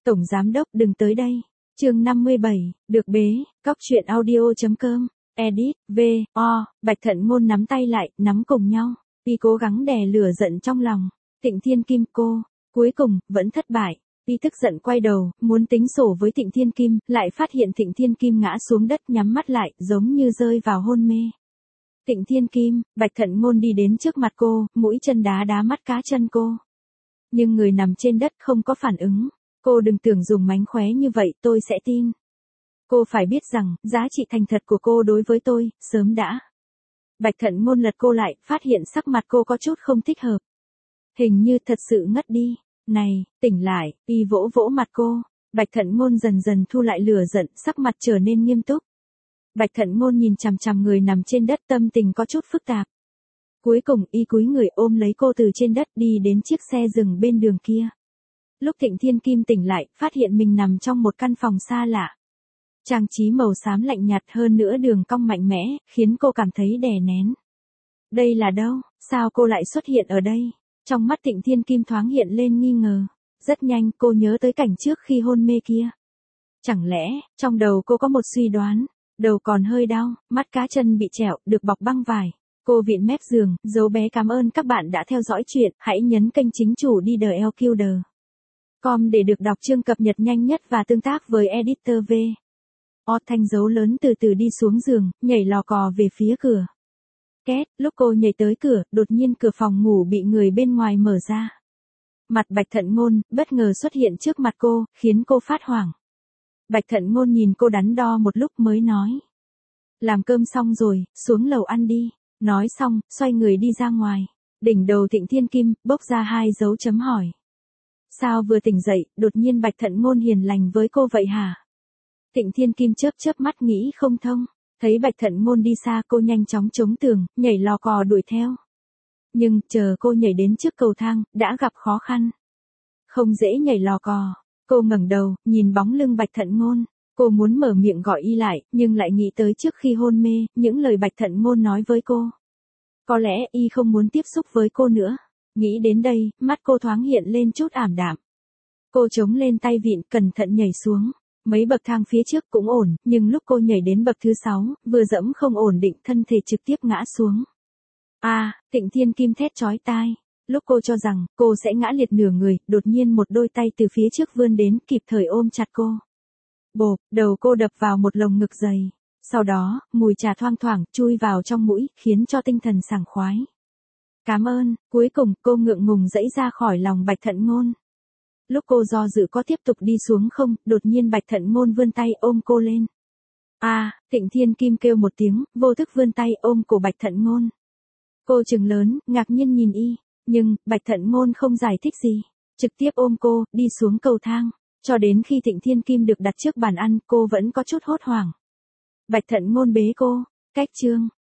Tổng giám đốc đừng tới đây. Chương 57, được bế, cóc truyện audio.com, edit, Bạch Thận Ngôn nắm tay lại, nắm cùng nhau, y cố gắng đè lửa giận trong lòng. Tịnh Thiên Kim cô, cuối cùng, vẫn thất bại. Y tức giận quay đầu, muốn tính sổ với Tịnh Thiên Kim, lại phát hiện Tịnh Thiên Kim ngã xuống đất nhắm mắt lại, giống như rơi vào hôn mê. Tịnh Thiên Kim, Bạch Thận Ngôn đi đến trước mặt cô, mũi chân đá đá mắt cá chân cô. Nhưng người nằm trên đất không có phản ứng. Cô đừng tưởng dùng mánh khóe như vậy tôi sẽ tin. Cô phải biết rằng, giá trị thành thật của cô đối với tôi, sớm đã. Bạch Thận Ngôn lật cô lại, phát hiện sắc mặt cô có chút không thích hợp. Hình như thật sự ngất đi. Này, tỉnh lại, y vỗ vỗ mặt cô. Bạch Thận Ngôn dần dần thu lại lửa giận, sắc mặt trở nên nghiêm túc. Bạch Thận Ngôn nhìn chằm chằm người nằm trên đất, tâm tình có chút phức tạp. Cuối cùng y cúi người ôm lấy cô từ trên đất đi đến chiếc xe dừng bên đường kia. Lúc Tịnh Thiên Kim tỉnh lại, phát hiện mình nằm trong một căn phòng xa lạ. Trang trí màu xám lạnh nhạt, hơn nữa đường cong mạnh mẽ, khiến cô cảm thấy đè nén. Đây là đâu? Sao cô lại xuất hiện ở đây? Trong mắt Tịnh Thiên Kim thoáng hiện lên nghi ngờ. Rất nhanh cô nhớ tới cảnh trước khi hôn mê kia. Chẳng lẽ, trong đầu cô có một suy đoán, đầu còn hơi đau, mắt cá chân bị trẹo, được bọc băng vải. Cô vịn mép giường, dấu bé cảm ơn các bạn đã theo dõi chuyện, hãy nhấn kênh chính chủ đi DLQD.com để được đọc chương cập nhật nhanh nhất và tương tác với editor V. Thanh dấu lớn từ từ đi xuống giường, nhảy lò cò về phía cửa. Két, lúc cô nhảy tới cửa, đột nhiên cửa phòng ngủ bị người bên ngoài mở ra. Mặt Bạch Thận Ngôn, bất ngờ xuất hiện trước mặt cô, khiến cô phát hoảng. Bạch Thận Ngôn nhìn cô đắn đo một lúc mới nói. Làm cơm xong rồi, xuống lầu ăn đi. Nói xong, xoay người đi ra ngoài. Đỉnh đầu Tịnh Thiên Kim, bốc ra 2 dấu chấm hỏi. Sao vừa tỉnh dậy, đột nhiên Bạch Thận Ngôn hiền lành với cô vậy hả? Tịnh Thiên Kim chớp chớp mắt nghĩ không thông. Thấy Bạch Thận Ngôn đi xa cô nhanh chóng chống tường, nhảy lò cò đuổi theo. Nhưng, chờ cô nhảy đến trước cầu thang, đã gặp khó khăn. Không dễ nhảy lò cò. Cô ngẩng đầu, nhìn bóng lưng Bạch Thận Ngôn. Cô muốn mở miệng gọi y lại, nhưng lại nghĩ tới trước khi hôn mê, những lời Bạch Thận Ngôn nói với cô. Có lẽ y không muốn tiếp xúc với cô nữa. Nghĩ đến đây, mắt cô thoáng hiện lên chút ảm đạm. Cô chống lên tay vịn, cẩn thận nhảy xuống. Mấy bậc thang phía trước cũng ổn, nhưng lúc cô nhảy đến bậc thứ 6, vừa dẫm không ổn định, thân thể trực tiếp ngã xuống. Tịnh Thiên Kim thét chói tai. Lúc cô cho rằng cô sẽ ngã liệt nửa người, đột nhiên một đôi tay từ phía trước vươn đến, kịp thời ôm chặt cô. Bộp, đầu cô đập vào một lồng ngực dày. Sau đó, mùi trà thoang thoảng chui vào trong mũi, khiến cho tinh thần sảng khoái. Cảm ơn. Cuối cùng, cô ngượng ngùng giãy ra khỏi lòng Bạch Thận Ngôn. Lúc cô do dự có tiếp tục đi xuống không, đột nhiên Bạch Thận Ngôn vươn tay ôm cô lên. Tịnh Thiên Kim kêu một tiếng, vô thức vươn tay ôm cổ Bạch Thận Ngôn. Cô trừng lớn, ngạc nhiên nhìn y, nhưng, Bạch Thận Ngôn không giải thích gì. Trực tiếp ôm cô, đi xuống cầu thang. Cho đến khi Tịnh Thiên Kim được đặt trước bàn ăn, cô vẫn có chút hốt hoảng. Bạch Thận Ngôn bế cô, cách chương.